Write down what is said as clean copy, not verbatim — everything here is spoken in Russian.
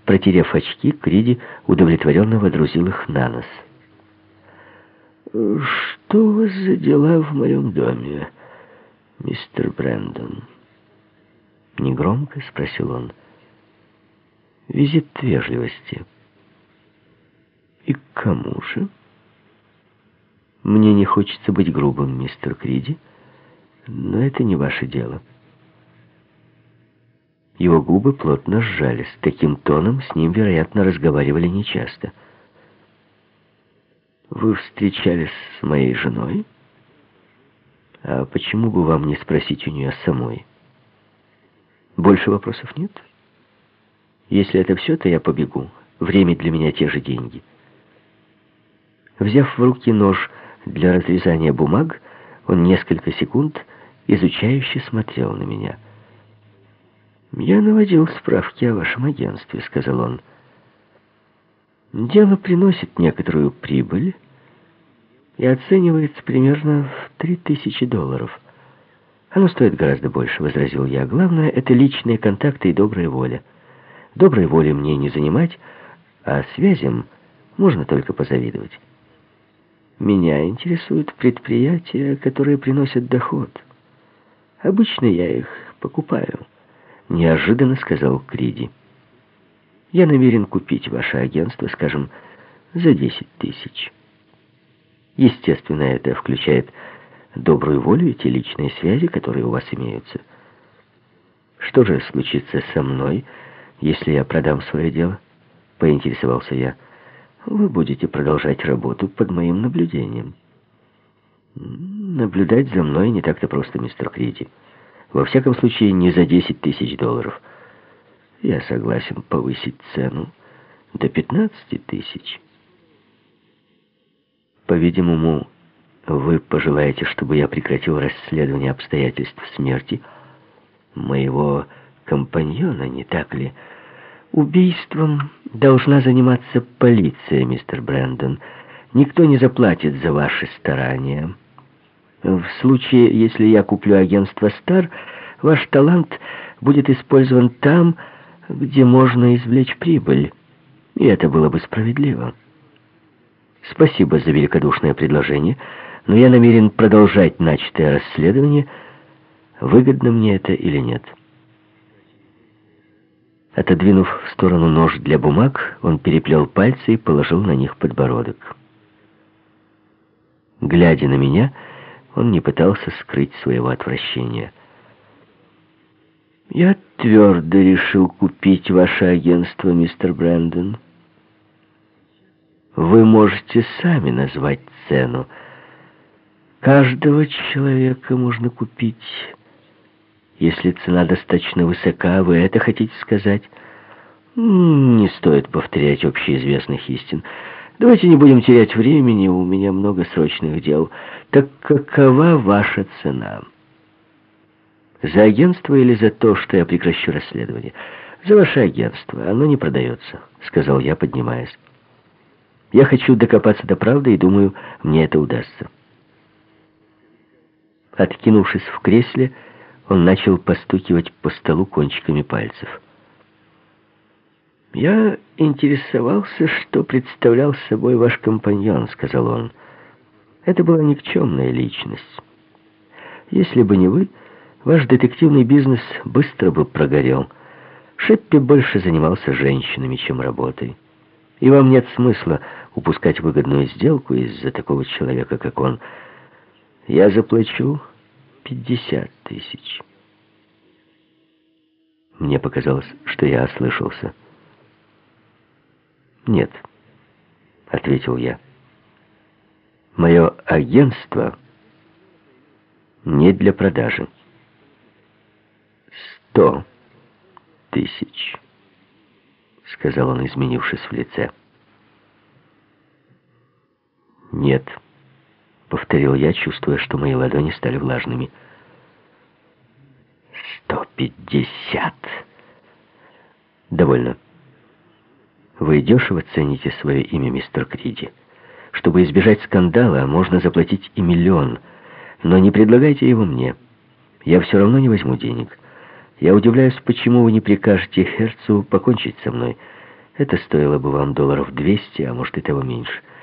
Протерев очки, Криди удовлетворенно водрузил их на нос. «Что у вас за дела в моем доме, мистер Брэндон?» Негромко спросил он. «Визит вежливости». «И к кому же?» «Мне не хочется быть грубым, мистер Криди, но это не ваше дело». Его губы плотно сжались. Таким тоном с ним, вероятно, разговаривали нечасто. «Вы встречались с моей женой? А почему бы вам не спросить у нее самой? Больше вопросов нет? Если это все, то я побегу. Время для меня те же деньги». Взяв в руки нож для разрезания бумаг, он несколько секунд изучающе смотрел на меня. «Я наводил справки о вашем агентстве», — сказал он. «Дело приносит некоторую прибыль и оценивается примерно в $3000. Оно стоит гораздо больше», — возразил я. «Главное — это личные контакты и добрая воля. Доброй воли мне не занимать, а связям можно только позавидовать. Меня интересуют предприятия, которые приносят доход. Обычно я их покупаю». Неожиданно сказал Криди. «Я намерен купить ваше агентство, скажем, за 10 000. Естественно, это включает добрую волю и те личные связи, которые у вас имеются. Что же случится со мной, если я продам свое дело?» Поинтересовался я. «Вы будете продолжать работу под моим наблюдением». «Наблюдать за мной не так-то просто, мистер Криди. Во всяком случае, не за $10 000. Я согласен повысить цену до 15 000. По-видимому, вы пожелаете, чтобы я прекратил расследование обстоятельств смерти моего компаньона, не так ли? Убийством должна заниматься полиция, мистер Брэндон. Никто не заплатит за ваши старания. В случае, если я куплю агентство «Стар», ваш талант будет использован там, где можно извлечь прибыль. И это было бы справедливо. Спасибо за великодушное предложение, но я намерен продолжать начатое расследование, выгодно мне это или нет. Отодвинув в сторону нож для бумаг, он переплел пальцы и положил на них подбородок. Глядя на меня, он не пытался скрыть своего отвращения. «Я твердо решил купить ваше агентство, мистер Брэндон. Вы можете сами назвать цену. Каждого человека можно купить. Если цена достаточно высока, вы это хотите сказать? Не стоит повторять общеизвестных истин. Давайте не будем терять времени, у меня много срочных дел. Так какова ваша цена? За агентство или за то, что я прекращу расследование? За ваше агентство. Оно не продается, сказал я, поднимаясь. Я хочу докопаться до правды и думаю, мне это удастся. Откинувшись в кресле, он начал постукивать по столу кончиками пальцев. «Я интересовался, что представлял собой ваш компаньон», — сказал он. «Это была никчемная личность. Если бы не вы, ваш детективный бизнес быстро бы прогорел. Шеппи больше занимался женщинами, чем работой. И вам нет смысла упускать выгодную сделку из-за такого человека, как он. Я заплачу 50 000». Мне показалось, что я ослышался. «Нет», — ответил я. «Мое агентство не для продажи». 100 000, сказал он, изменившись в лице. «Нет», — повторил я, чувствуя, что мои ладони стали влажными. 150. Довольно. Вы дешево цените свое имя, мистер Криди. Чтобы избежать скандала, можно заплатить и 1 000 000, но не предлагайте его мне. Я все равно не возьму денег. Я удивляюсь, почему вы не прикажете Херцу покончить со мной. Это стоило бы вам $200, а может и того меньше.